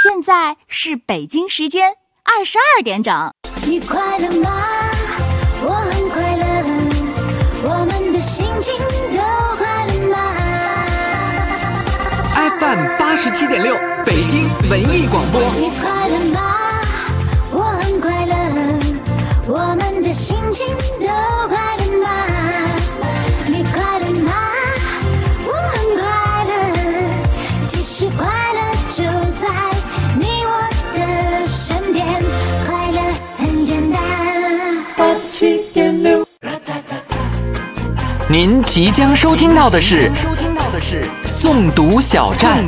现在是北京时间22点整。 你快乐吗？我很快乐，我们的心情都快乐吗？ FM 87.6北京文艺广播。 你快乐吗？我很快乐，我们的心情都快乐吗？你快乐吗？我很快乐，其实快乐就在你我的身边，快乐很简单。87.6。 您即将收听到的是诵读小站。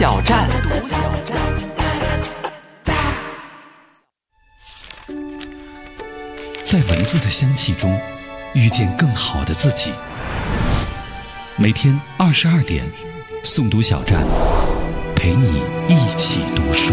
在文字的香气中遇见更好的自己。每天22点，诵读小站陪你一起读书。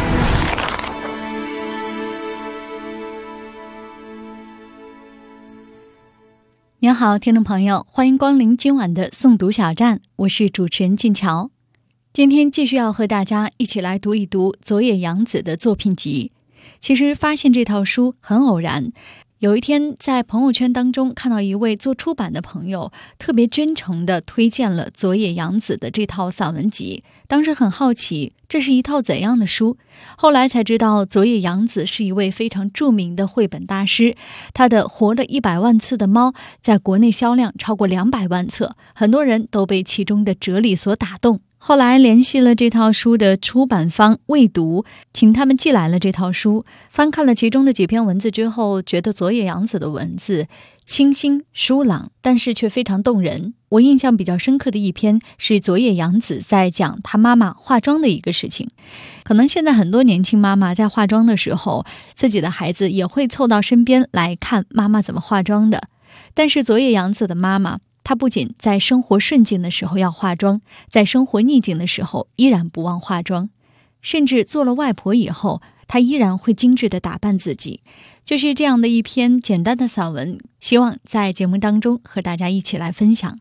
您好，听众朋友，欢迎光临今晚的诵读小站，我是主持人静乔。今天继续要和大家一起来读一读佐野洋子的作品集。其实发现这套书很偶然，有一天在朋友圈当中看到一位做出版的朋友特别真诚地推荐了佐野洋子的这套散文集，当时很好奇这是一套怎样的书，后来才知道佐野洋子是一位非常著名的绘本大师，他的《活了100万次的猫》在国内销量超过200万册，很多人都被其中的哲理所打动。后来联系了这套书的出版方未读，请他们寄来了这套书，翻看了其中的几篇文字之后，觉得佐野洋子的文字清新疏朗，但是却非常动人。我印象比较深刻的一篇是佐野洋子在讲她妈妈化妆的一个事情。可能现在很多年轻妈妈在化妆的时候，自己的孩子也会凑到身边来看妈妈怎么化妆的，但是佐野洋子的妈妈，她不仅在生活顺境的时候要化妆，在生活逆境的时候依然不忘化妆，甚至做了外婆以后，她依然会精致地打扮自己。就是这样的一篇简单的散文，希望在节目当中和大家一起来分享。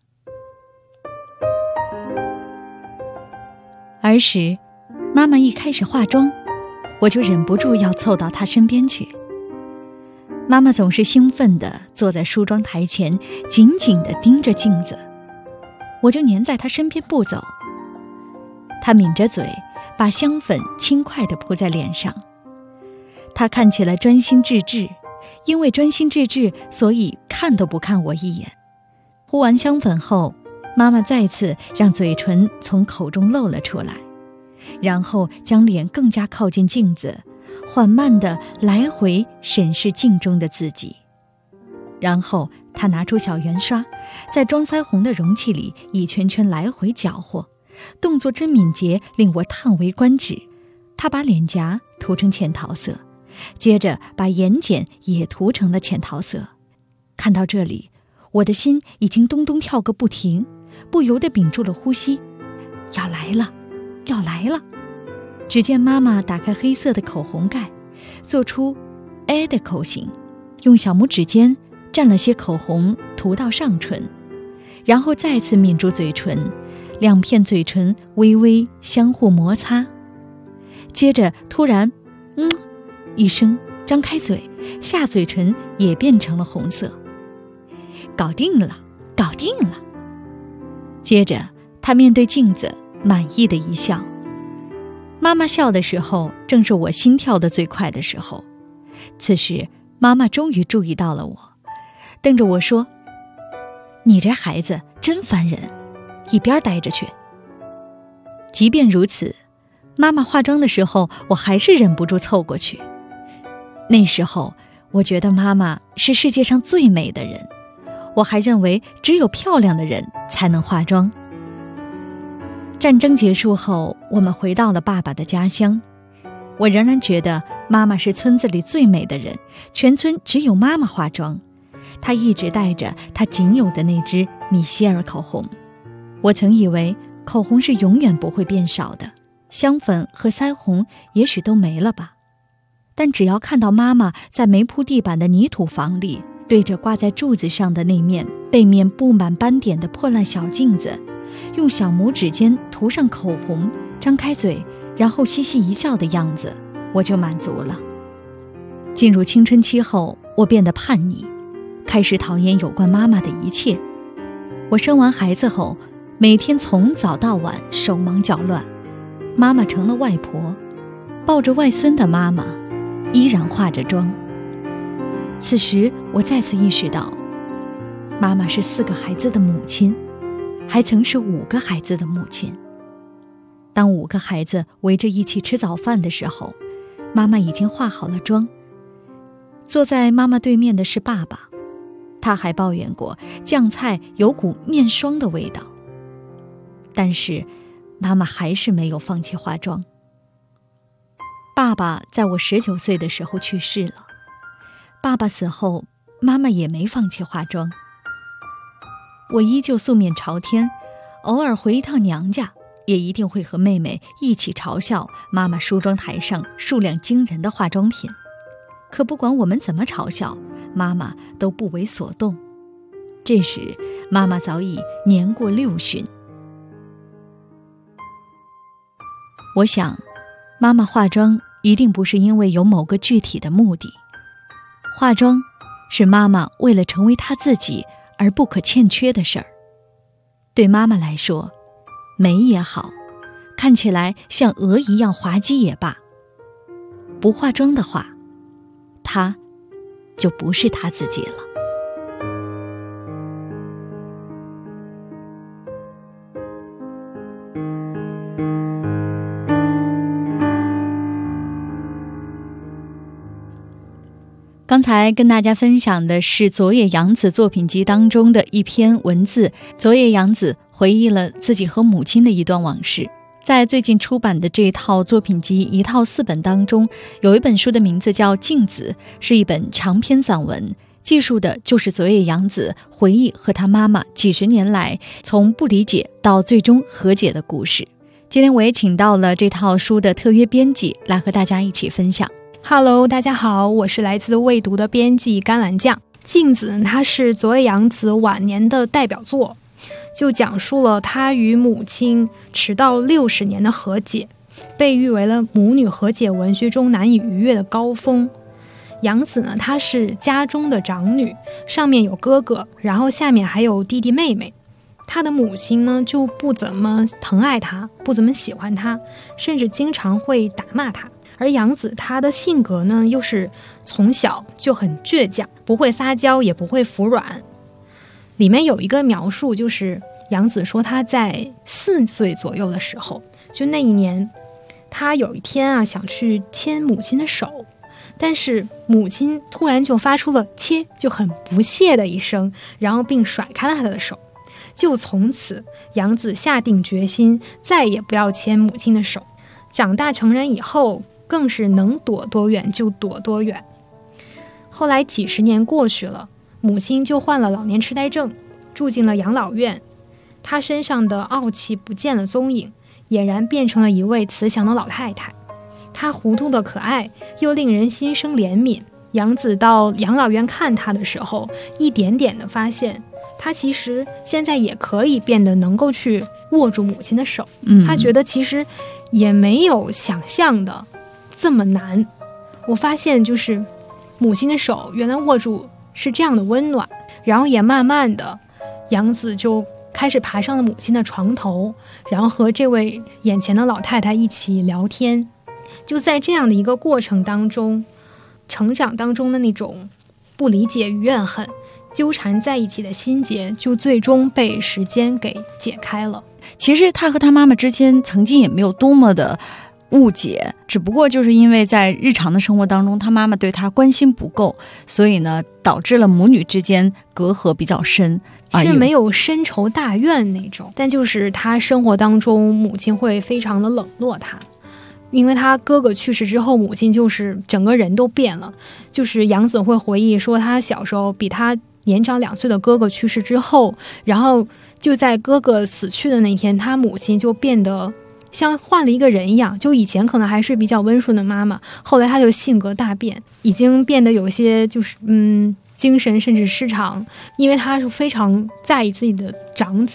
儿时，妈妈一开始化妆，我就忍不住要凑到她身边去。妈妈总是兴奋地坐在梳妆台前，紧紧地盯着镜子，我就黏在她身边不走。她抿着嘴，把香粉轻快地扑在脸上。她看起来专心致志，因为专心致志，所以看都不看我一眼。呼完香粉后，妈妈再次让嘴唇从口中露了出来，然后将脸更加靠近镜子，缓慢地来回审视镜中的自己。然后她拿出小圆刷，在装腮红的容器里一圈圈来回搅和，动作真敏捷，令我叹为观止。她把脸颊涂成浅桃色，接着把眼睑也涂成了浅桃色。看到这里，我的心已经咚咚跳个不停，不由地屏住了呼吸。要来了，要来了！只见妈妈打开黑色的口红盖，做出 A 的口型，用小拇指尖蘸了些口红涂到上唇，然后再次抿住嘴唇，两片嘴唇微微相互摩擦。接着突然一声张开嘴，下嘴唇也变成了红色。搞定了，搞定了！接着她面对镜子满意的一笑。妈妈笑的时候，正是我心跳的最快的时候。此时妈妈终于注意到了我，瞪着我说：“你这孩子真烦人，一边待着去。”即便如此，妈妈化妆的时候，我还是忍不住凑过去。那时候我觉得妈妈是世界上最美的人，我还认为只有漂亮的人才能化妆。战争结束后，我们回到了爸爸的家乡。我仍然觉得妈妈是村子里最美的人，全村只有妈妈化妆。她一直带着她仅有的那支米歇尔口红。我曾以为口红是永远不会变少的，香粉和腮红也许都没了吧。但只要看到妈妈在没铺地板的泥土房里，对着挂在柱子上的那面背面布满斑点的破烂小镜子，用小拇指尖涂上口红，张开嘴， 然后嘻嘻一笑的样子，我就满足了。进入青春期后，我变得叛逆，开始讨厌有关妈妈的一切。我生完孩子后，每天从早到晚手忙脚乱，妈妈成了外婆，抱着外孙的妈妈依然化着妆。此时我再次意识到，妈妈是4个孩子的母亲，还曾是5个孩子的母亲。当5个孩子围着一起吃早饭的时候，妈妈已经化好了妆。坐在妈妈对面的是爸爸，他还抱怨过酱菜有股面霜的味道。但是妈妈还是没有放弃化妆。爸爸在我19岁的时候去世了，爸爸死后，妈妈也没放弃化妆。我依旧素面朝天，偶尔回一趟娘家，也一定会和妹妹一起嘲笑妈妈梳妆台上数量惊人的化妆品。可不管我们怎么嘲笑，妈妈都不为所动。这时妈妈早已年过60。我想，妈妈化妆一定不是因为有某个具体的目的，化妆是妈妈为了成为她自己而不可欠缺的事儿。对妈妈来说，美也好，看起来像鹅一样滑稽也罢，不化妆的话，她就不是她自己了。刚才跟大家分享的是佐野洋子作品集当中的一篇文字，佐野洋子回忆了自己和母亲的一段往事。在最近出版的这套作品集一套4本当中，有一本书的名字叫《镜子》，是一本长篇散文，记述的就是佐野洋子回忆和她妈妈几十年来从不理解到最终和解的故事。今天我也请到了这套书的特约编辑来和大家一起分享。 Hello， 大家好，我是来自未读的编辑甘蓝酱。镜子它是佐野洋子晚年的代表作，就讲述了她与母亲迟到60年的和解，被誉为了母女和解文学中难以逾越的高峰。洋子呢，她是家中的长女，上面有哥哥，然后下面还有弟弟妹妹。她的母亲呢，就不怎么疼爱她，不怎么喜欢她，甚至经常会打骂她。而洋子她的性格呢，又是从小就很倔强，不会撒娇，也不会服软。里面有一个描述，就是洋子说她在4岁左右的时候，就那一年，她有一天啊想去牵母亲的手，但是母亲突然就发出了切，就很不屑的一声，然后并甩开了她的手。就从此，洋子下定决心再也不要牵母亲的手。长大成人以后，更是能躲多远就躲多远。后来几十年过去了，母亲就患了老年痴呆症，住进了养老院。她身上的傲气不见了踪影，俨然变成了一位慈祥的老太太。她糊涂的可爱，又令人心生怜悯。洋子到养老院看她的时候，一点点的发现，她其实现在也可以变得能够去握住母亲的手。她觉得其实也没有想象的这么难。我发现就是母亲的手原来握住是这样的温暖，然后也慢慢的洋子就开始爬上了母亲的床头，然后和这位眼前的老太太一起聊天。就在这样的一个过程当中，成长当中的那种不理解与怨恨纠缠在一起的心结，就最终被时间给解开了。 其实他和他妈妈之间曾经也没有多么的误解，只不过就是因为在日常的生活当中，他妈妈对他关心不够，所以呢，导致了母女之间隔阂比较深， 是没有深仇大怨那种，但就是他生活当中母亲会非常的冷落他。因为他哥哥去世之后，母亲就是整个人都变了。就是洋子会回忆说，他小时候比他年长2岁的哥哥去世之后，然后就在哥哥死去的那天，他母亲就变得像换了一个人一样。就以前可能还是比较温顺的妈妈，后来她就性格大变，已经变得有些就是精神甚至失常，因为她是非常在意自己的长子。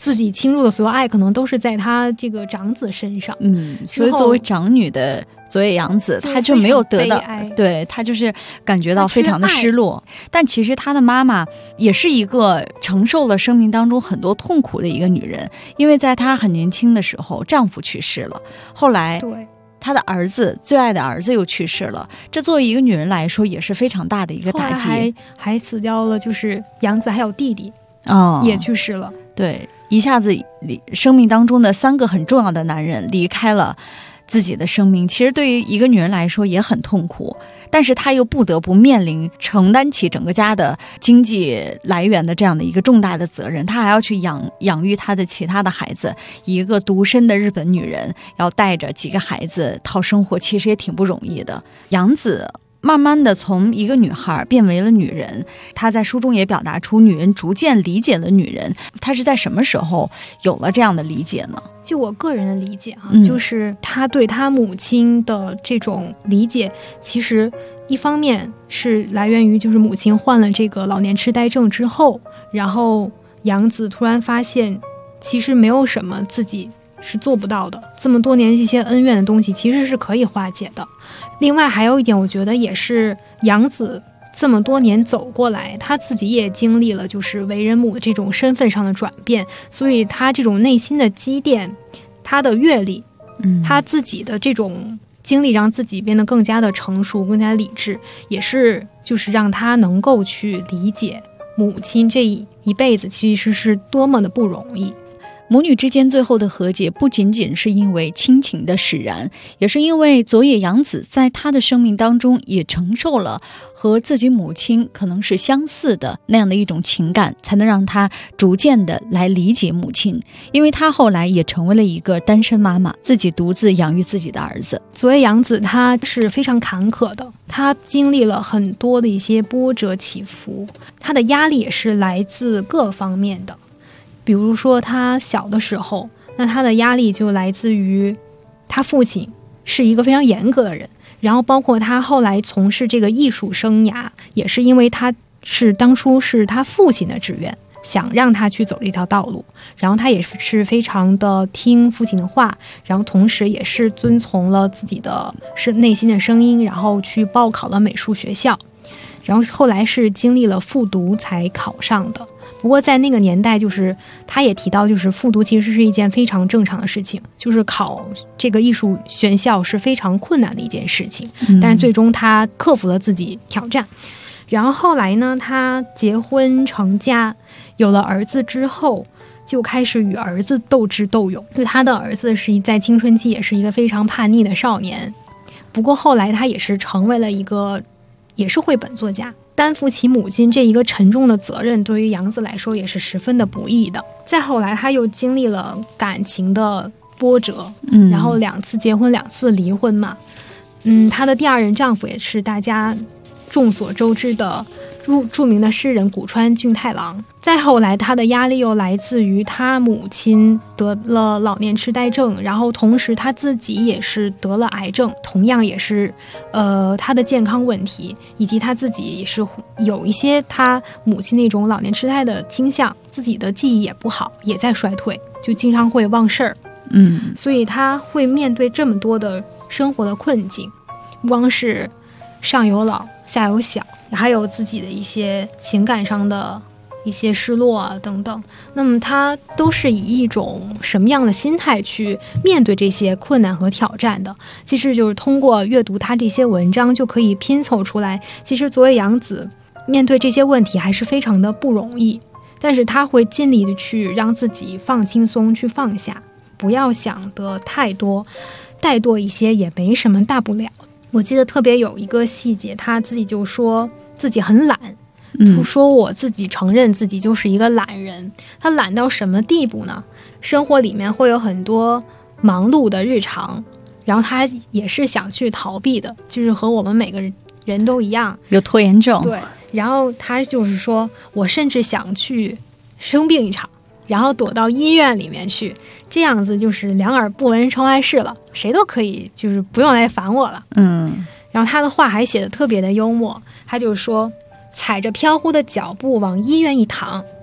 自己倾注的所有爱可能都是在他这个长子身上。 所以作为长女的佐野洋子，她就没有得到，对，她就是感觉到非常的失落。但其实她的妈妈也是一个承受了生命当中很多痛苦的一个女人，因为在她很年轻的时候丈夫去世了，后来对她的儿子最爱的儿子又去世了，这作为一个女人来说也是非常大的一个打击。 还死掉了，就是洋子还有弟弟也去世了。 对，一下子生命当中的3个很重要的男人离开了自己的生命，其实对于一个女人来说也很痛苦，但是她又不得不面临承担起整个家的经济来源的这样的一个重大的责任，她还要去养育她的其他的孩子，一个独身的日本女人要带着几个孩子讨生活，其实也挺不容易的。洋子慢慢的从一个女孩变为了女人，她在书中也表达出女人逐渐理解了女人。她是在什么时候有了这样的理解呢？ 就我个人的理解就是她对她母亲的这种理解，其实一方面是来源于就是母亲患了这个老年痴呆症之后，然后洋子突然发现其实没有什么自己是做不到的，这么多年这些恩怨的东西其实是可以化解的。另外还有一点，我觉得也是洋子这么多年走过来，她自己也经历了就是为人母的这种身份上的转变，所以她这种内心的积淀，她的阅历，她自己的这种经历让自己变得更加的成熟，更加理智，也是就是让她能够去理解母亲这一辈子其实是多么的不容易。 母女之间最后的和解不仅仅是因为亲情的使然，也是因为佐野洋子在她的生命当中也承受了和自己母亲可能是相似的那样的一种情感，才能让她逐渐的来理解母亲。因为她后来也成为了一个单身妈妈，自己独自养育自己的儿子。 佐野洋子她是非常坎坷的，她经历了很多的一些波折起伏，她的压力也是来自各方面的。比如说他小的时候，那他的压力就来自于他父亲是一个非常严格的人，然后包括他后来从事这个艺术生涯，也是因为他是当初是他父亲的志愿，想让他去走这条道路，然后他也是非常的听父亲的话，然后同时也是遵从了自己的内心的声音，然后去报考了美术学校，然后后来是经历了复读才考上的。不过在那个年代，就是他也提到，就是复读其实是一件非常正常的事情，就是考这个艺术学校是非常困难的一件事情，但是最终他克服了自己挑战。然后后来呢，他结婚成家，有了儿子之后，就开始与儿子斗智斗勇。对，他的儿子是在青春期也是一个非常叛逆的少年，不过后来他也是成为了一个也是绘本作家，担负起母亲这一个沉重的责任，对于洋子来说也是十分的不易的。再后来他又经历了感情的波折，然后2次结婚2次离婚嘛，他的第2任丈夫也是大家众所周知的著名的诗人古川俊太郎。再后来他的压力又来自于他母亲得了老年痴呆症，然后同时他自己也是得了癌症，同样也是他的健康问题，以及他自己也是有一些他母亲那种老年痴呆的倾向，自己的记忆也不好，也在衰退，就经常会忘事儿。所以他会面对这么多的生活的困境，不光是上有老下有小，还有自己的一些情感上的一些失落啊等等。那么他都是以一种什么样的心态去面对这些困难和挑战的？其实就是通过阅读他这些文章就可以拼凑出来，其实佐野洋子面对这些问题还是非常的不容易，但是他会尽力的去让自己放轻松，去放下，不要想得太多，怠惰一些也没什么大不了。我记得特别有一个细节，他自己就说自己很懒，说我自己承认自己就是一个懒人。他懒到什么地步呢？生活里面会有很多忙碌的日常，然后他也是想去逃避的，就是和我们每个人都一样， 有拖延症。 对，然后他就是说我甚至想去生病一场，然后躲到医院里面去，这样子就是两耳不闻窗外事了，谁都可以就是不用来烦我了。然后他的话还写得特别的幽默，他就说踩着飘忽的脚步往医院一躺，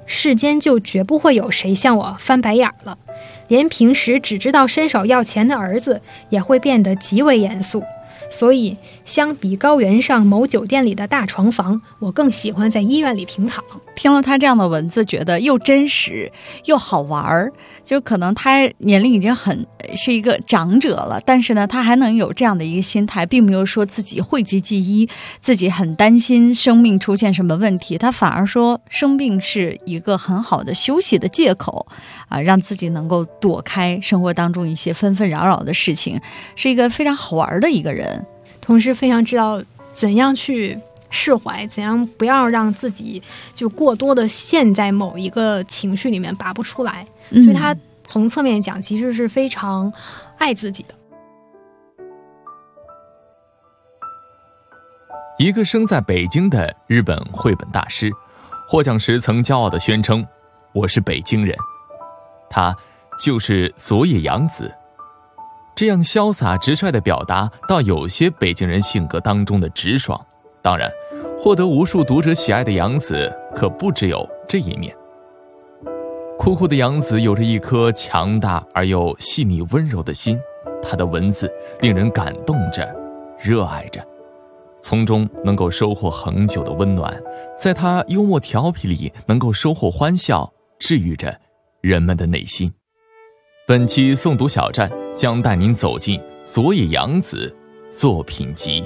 世间就绝不会有谁向我翻白眼了。连平时只知道伸手要钱的儿子也会变得极为严肃。所以相比高原上某酒店里的大床房，我更喜欢在医院里平躺。 听了他这样的文字，觉得又真实又好玩儿。就可能他年龄已经是一个长者了，但是呢，他还能有这样的一个心态，并没有说自己讳疾忌医，自己很担心生命出现什么问题。他反而说，生病是一个很好的休息的借口啊，让自己能够躲开生活当中一些纷纷扰扰的事情，是一个非常好玩的一个人。 同时非常知道怎样去释怀，怎样不要让自己就过多的陷在某一个情绪里面拔不出来。所以他从侧面讲其实是非常爱自己的。 一个生在北京的日本绘本大师，获奖时曾骄傲地宣称，我是北京人。他就是佐野洋子。这样潇洒直率的表达到有些北京人性格当中的直爽。当然，获得无数读者喜爱的洋子可不只有这一面。酷酷的洋子有着一颗强大而又细腻温柔的心，她的文字令人感动着，热爱着，从中能够收获恒久的温暖，在她幽默调皮里能够收获欢笑，治愈着人们的内心。本期诵读小站将带您走进佐野洋子作品集。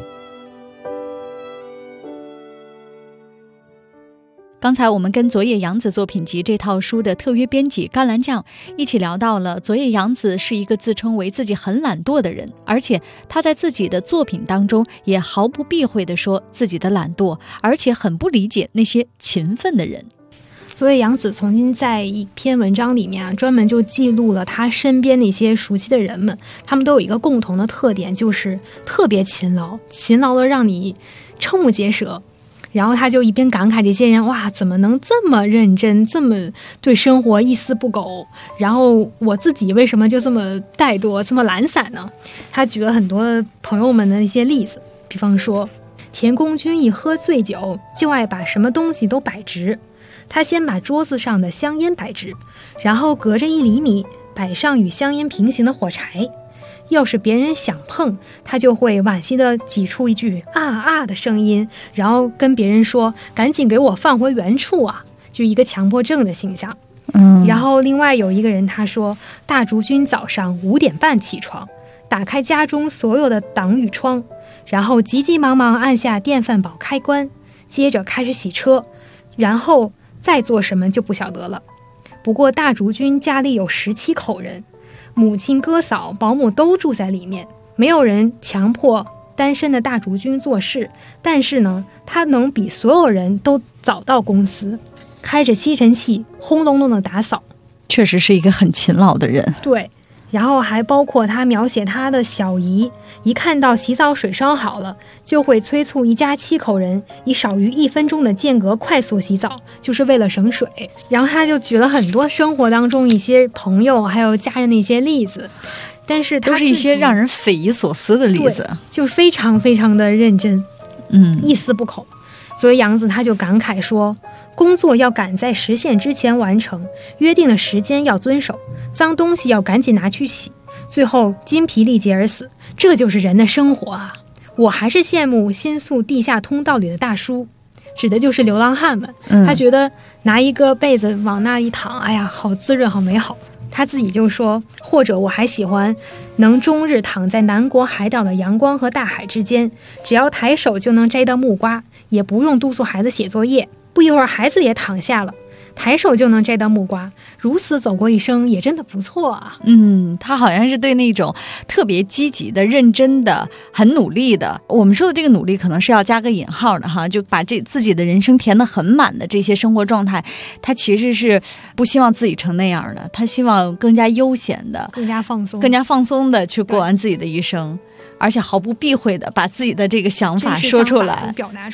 刚才我们跟佐野洋子作品集这套书的特约编辑甘蓝酱一起聊到了佐野洋子是一个自称为自己很懒惰的人，而且他在自己的作品当中也毫不避讳地说自己的懒惰，而且很不理解那些勤奋的人。 所以杨子曾经在一篇文章里面专门就记录了他身边那些熟悉的人们，他们都有一个共同的特点，就是特别勤劳，勤劳的让你瞠目结舌。然后他就一边感慨这些人，哇，怎么能这么认真，这么对生活一丝不苟，然后我自己为什么就这么怠惰，这么懒散呢？他举了很多朋友们的一些例子，比方说田宫君一喝醉酒就爱把什么东西都摆直，他先把桌子上的香烟摆直，然后隔着1厘米摆上与香烟平行的火柴，要是别人想碰，他就会惋惜地挤出一句啊啊的声音，然后跟别人说赶紧给我放回原处啊，就一个强迫症的形象。然后另外有一个人他说，大竹君早上5点半起床，打开家中所有的挡雨窗，然后急急忙忙按下电饭煲开关，接着开始洗车，然后再做什么就不晓得了。不过大竹君家里有17口人，母亲、哥嫂、保姆都住在里面，没有人强迫单身的大竹君做事，但是呢，他能比所有人都早到公司，开着吸尘器轰隆隆的打扫， 确实是一个很勤劳的人。 对，然后还包括他描写他的小姨，一看到洗澡水烧好了，就会催促一家7口人以少于1分钟的间隔快速洗澡，就是为了省水。然后他就举了很多生活当中一些朋友还有家人的一些例子，但是都是一些让人匪夷所思的例子， 就非常非常的认真，一丝不苟。所以杨子他就感慨说，工作要赶在时限之前完成，约定的时间要遵守，脏东西要赶紧拿去洗，最后筋疲力竭而死，这就是人的生活啊！我还是羡慕新宿地下通道里的大叔，指的就是流浪汉们。他觉得拿一个被子往那一躺，哎呀，好滋润，好美好。他自己就说，或者我还喜欢能终日躺在南国海岛的阳光和大海之间，只要抬手就能摘到木瓜，也不用督促孩子写作业，不一会儿孩子也躺下了，抬手就能摘到木瓜，如此走过一生也真的不错啊。 他好像是对那种特别积极的、认真的、很努力的，我们说的这个努力可能是要加个引号的哈，就把自己的人生填得很满的这些生活状态，他其实是不希望自己成那样的，他希望更加悠闲的、 更加放松的去过完自己的一生，而且毫不避讳的把自己的这个想法说出来， 表达出来。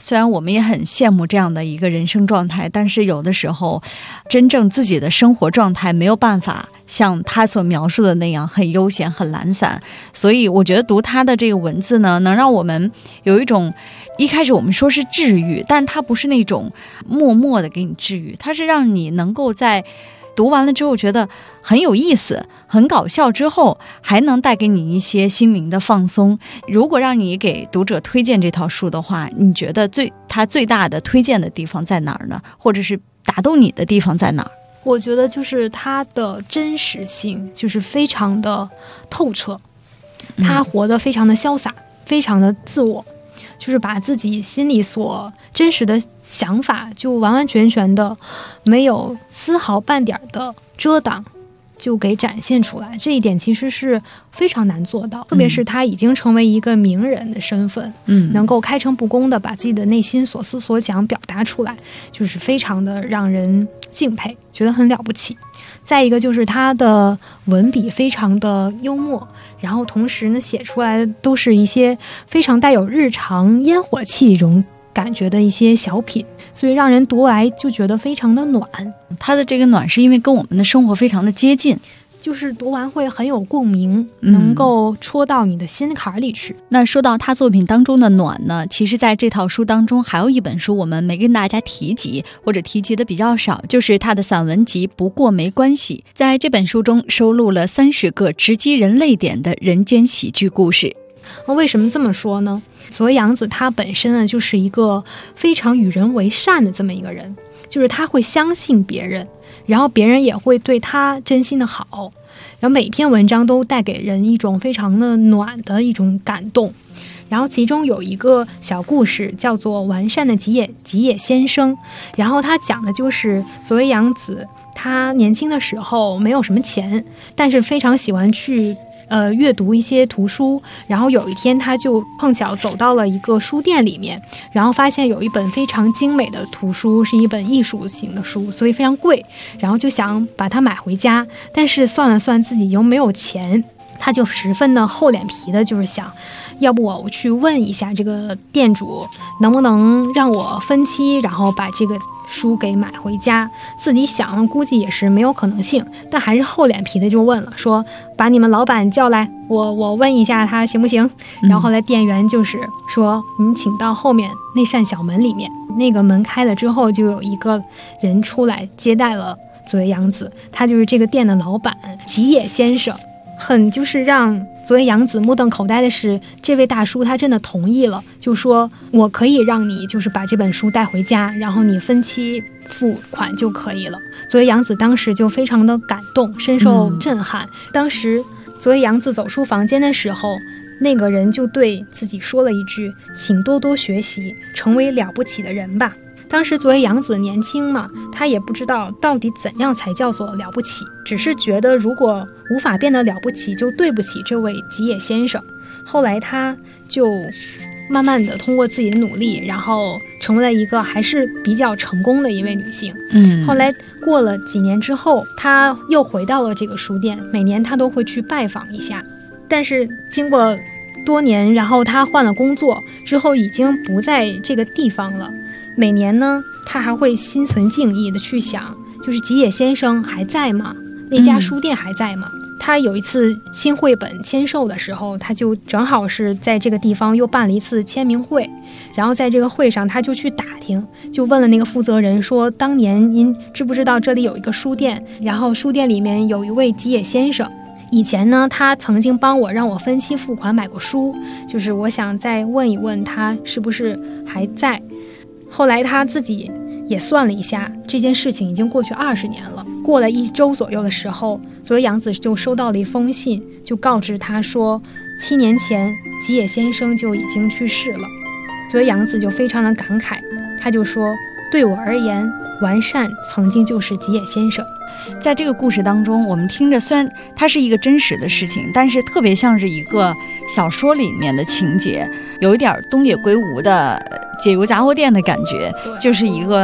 虽然我们也很羡慕这样的一个人生状态，但是有的时候真正自己的生活状态没有办法像他所描述的那样很悠闲很懒散，所以我觉得读他的这个文字呢，能让我们有一种，一开始我们说是治愈，但它不是那种默默的给你治愈，它是让你能够在读完了之后觉得很有意思很搞笑，之后还能带给你一些心灵的放松。如果让你给读者推荐这套书的话，你觉得它最大的推荐的地方在哪儿呢？或者是打动你的地方在哪儿？ 我觉得就是它的真实性就是非常的透彻，他活得非常的潇洒，非常的自我，就是把自己心里所真实的想法就完完全全的没有丝毫半点的遮挡就给展现出来，这一点其实是非常难做到，特别是他已经成为一个名人的身份，能够开诚布公的把自己的内心所思所想表达出来，就是非常的让人敬佩，觉得很了不起。再一个就是他的文笔非常的幽默，然后同时呢写出来的都是一些非常带有日常烟火气这种感觉的一些小品，所以让人读来就觉得非常的暖。 他的这个暖是因为跟我们的生活非常的接近， 就是读完会很有共鸣，能够戳到你的心坎里去。 那说到他作品当中的暖呢，其实在这套书当中还有一本书我们没跟大家提及，或者提及的比较少，就是他的散文集《不过没关系》。在这本书中收录了30个直击人泪点的人间喜剧故事。 为什么这么说呢？佐野洋子他本身呢就是一个非常与人为善的这么一个人，就是他会相信别人，然后别人也会对他真心的好，然后每篇文章都带给人一种非常的暖的一种感动。然后其中有一个小故事叫做完善的吉野先生，然后他讲的就是佐野洋子他年轻的时候没有什么钱，但是非常喜欢去阅读一些图书，然后有一天他就碰巧走到了一个书店里面，然后发现有一本非常精美的图书，是一本艺术型的书，所以非常贵，然后就想把它买回家，但是算了算自己又没有钱，他就十分的厚脸皮的就是想，要不我去问一下这个店主能不能让我分期，然后把这个书给买回家。自己想了估计也是没有可能性，但还是厚脸皮的就问了，说把你们老板叫来，我问一下他行不行。然后后来店员就是说您请到后面那扇小门里面，那个门开了之后就有一个人出来接待了佐野洋子，他就是这个店的老板吉野先生。很就是让佐野洋子目瞪口呆的是，这位大叔他真的同意了，就说我可以让你就是把这本书带回家，然后你分期付款就可以了。佐野洋子当时就非常的感动，深受震撼。当时佐野洋子走出房间的时候，那个人就对自己说了一句，请多多学习，成为了不起的人吧。当时佐野洋子年轻嘛，他也不知道到底怎样才叫做了不起，只是觉得如果无法变得了不起，就对不起这位吉野先生。后来他就慢慢的通过自己的努力，然后成为了一个还是比较成功的一位女性。后来过了几年之后，他又回到了这个书店，每年他都会去拜访一下。但是经过多年，然后他换了工作之后，已经不在这个地方了。每年呢，他还会心存敬意的去想，就是吉野先生还在吗？那家书店还在吗？他有一次新绘本签售的时候，他就正好是在这个地方又办了一次签名会，然后在这个会上他就去打听，就问了那个负责人说，当年您知不知道这里有一个书店，然后书店里面有一位吉野先生，以前呢他曾经帮我让我分期付款买过书，就是我想再问一问他是不是还在。后来他自己也算了一下，这件事情已经过去20年了。过了1周左右的时候，佐野洋子就收到了一封信，就告知他说7年前吉野先生就已经去世了。佐野洋子就非常的感慨，他就说，对我而言，完善曾经就是吉野先生。 在这个故事当中，我们听着虽然它是一个真实的事情，但是特别像是一个小说里面的情节，有一点东野圭吾的解忧杂货店的感觉，就是一个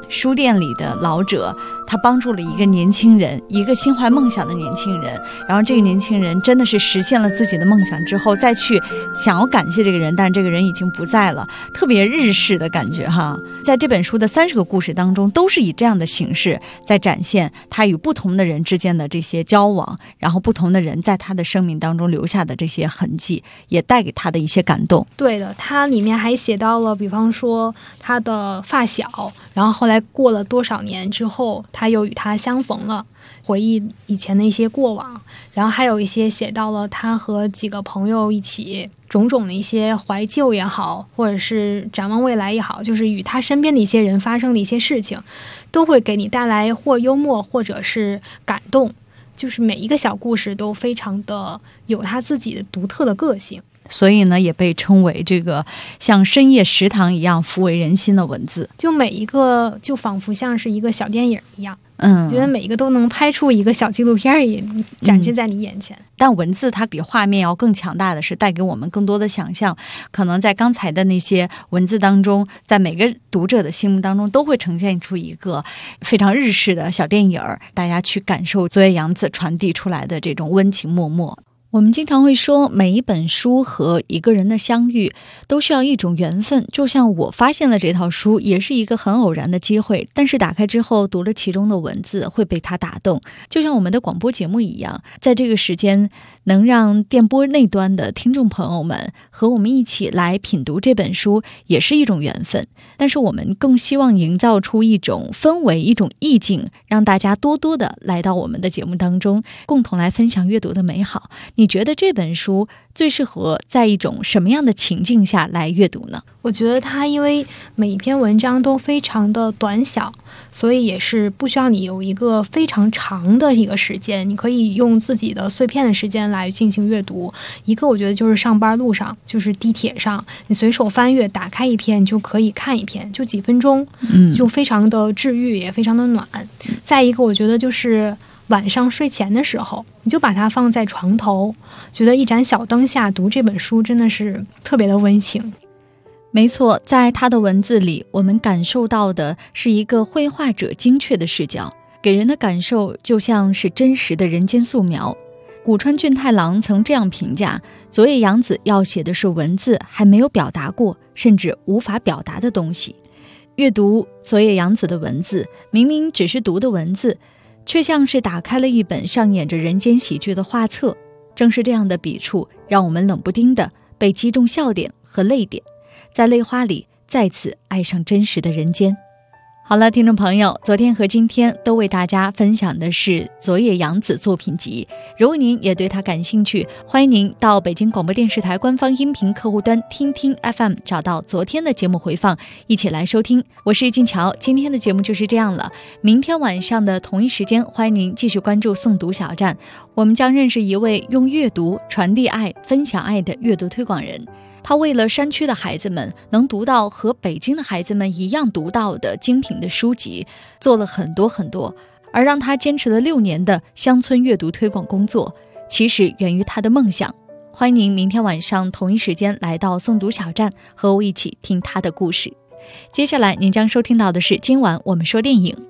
书店里的老者，他帮助了一个年轻人，一个心怀梦想的年轻人，然后这个年轻人真的是实现了自己的梦想之后，再去想要感谢这个人，但是这个人已经不在了，特别日式的感觉哈。在这本书的30个故事当中，都是以这样的形式在展现他与不同的人之间的这些交往，然后不同的人在他的生命当中留下的这些痕迹，也带给他的一些感动。 对的，他里面还写到了，比方说他的发小，然后后来过了多少年之后，他又与他相逢了，回忆以前的一些过往，然后还有一些写到了他和几个朋友一起种种的一些怀旧也好，或者是展望未来也好，就是与他身边的一些人发生的一些事情，都会给你带来或幽默或者是感动，就是每一个小故事都非常的有他自己的独特的个性。 所以呢，也被称为这个像深夜食堂一样抚慰人心的文字， 就每一个就仿佛像是一个小电影一样，觉得每一个都能拍出一个小纪录片也展现在你眼前。 但文字它比画面要更强大的是带给我们更多的想象，可能在刚才的那些文字当中，在每个读者的心目当中都会呈现出一个非常日式的小电影，大家去感受佐野洋子传递出来的这种温情脉脉。我们经常会说，每一本书和一个人的相遇都需要一种缘分，就像我发现了这套书也是一个很偶然的机会，但是打开之后读了其中的文字会被它打动，就像我们的广播节目一样，在这个时间能让电波那端的听众朋友们和我们一起来品读这本书也是一种缘分，但是我们更希望营造出一种氛围，一种意境，让大家多多的来到我们的节目当中，共同来分享阅读的美好。你觉得这本书最适合在一种什么样的情境下来阅读呢？ 我觉得它因为每一篇文章都非常的短小，所以也是不需要你有一个非常长的一个时间，你可以用自己的碎片的时间来进行阅读。一个我觉得就是上班路上，就是地铁上，你随手翻阅，打开一篇就可以看一篇，就几分钟，就非常的治愈，也非常的暖。再一个我觉得就是晚上睡前的时候，你就把它放在床头，觉得一盏小灯下读这本书真的是特别的温情。 没错，在他的文字里，我们感受到的是一个绘画者精确的视角，给人的感受就像是真实的人间素描。古川俊太郎曾这样评价，佐野洋子要写的是文字还没有表达过，甚至无法表达的东西。阅读佐野洋子的文字，明明只是读的文字，却像是打开了一本上演着人间喜剧的画册。正是这样的笔触，让我们冷不丁地被击中笑点和泪点，在泪花里再次爱上真实的人间。好了，听众朋友，昨天和今天都为大家分享的是佐野洋子作品集，如果您也对它感兴趣，欢迎您到北京广播电视台官方音频客户端听听 FM 找到昨天的节目回放，一起来收听。我是静乔，今天的节目就是这样了，明天晚上的同一时间，欢迎您继续关注诵读小站，我们将认识一位用阅读传递爱、分享爱的阅读推广人。他为了山区的孩子们能读到和北京的孩子们一样读到的精品的书籍，做了很多很多，而让他坚持了6年的乡村阅读推广工作，其实源于他的梦想。欢迎您明天晚上同一时间来到诵读小站，和我一起听他的故事。接下来您将收听到的是今晚我们说电影。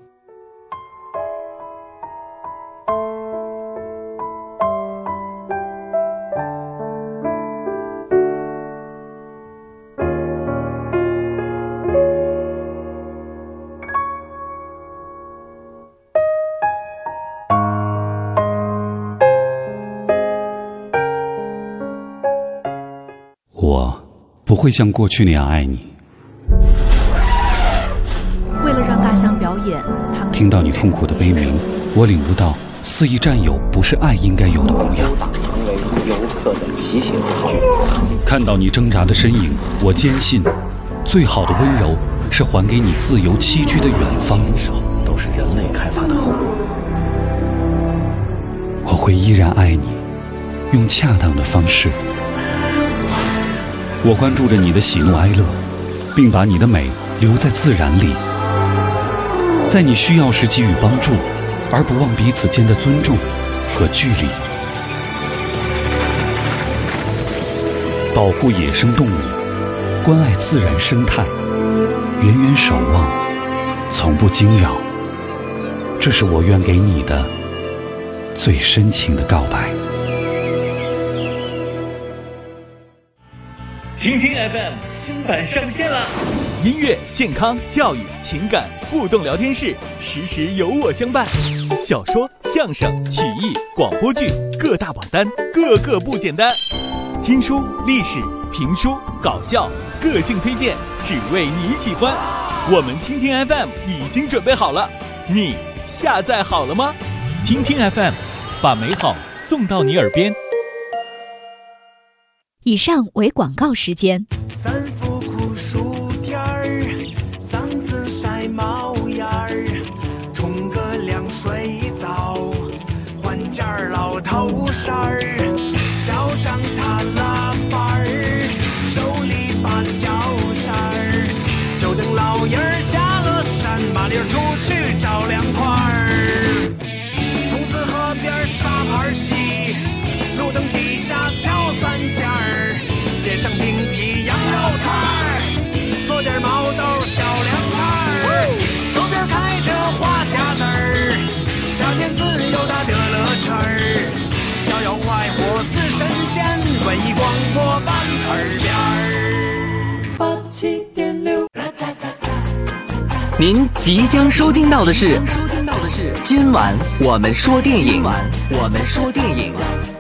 我不会像过去那样爱你。 为了让大象表演，他们听到你痛苦的悲鸣，我领悟到肆意占有不是爱应该有的模样。 成为游客的骑行工具。 看到你挣扎的身影，我坚信，最好的温柔是还给你自由栖居的远方。 都是人类开发的后果。 我会依然爱你，用恰当的方式。我关注着你的喜怒哀乐，并把你的美留在自然里，在你需要时给予帮助，而不忘彼此间的尊重和距离。保护野生动物，关爱自然生态，远远守望从不惊扰。这是我愿给你的最深情的告白。 听听 FM 新版上线了，音乐、健康、教育、情感互动聊天室，时时有我相伴。小说、相声、曲艺、广播剧，各大榜单，个个不简单。听书、历史、评书、搞笑，个性推荐，只为你喜欢。我们听听 FM 已经准备好了，你下载好了吗？听听 FM， 把美好送到你耳边。 以上为广告时间。 三伏酷暑天儿，嗓子晒冒烟儿，冲个凉水澡，换件老头衫儿，脚上踏拉板儿，手里把脚扇儿，就等老爷儿下了山，麻溜出去找凉快儿。筒子河边沙盘棋，路灯底下敲三尖儿，点上冰皮羊肉串儿，做点毛豆小凉菜儿，手边开着花匣子儿，夏天自由大的乐趣儿，逍遥快活似神仙，文艺广播伴耳边儿87.6。 您即将收听到的是今晚我们说电影。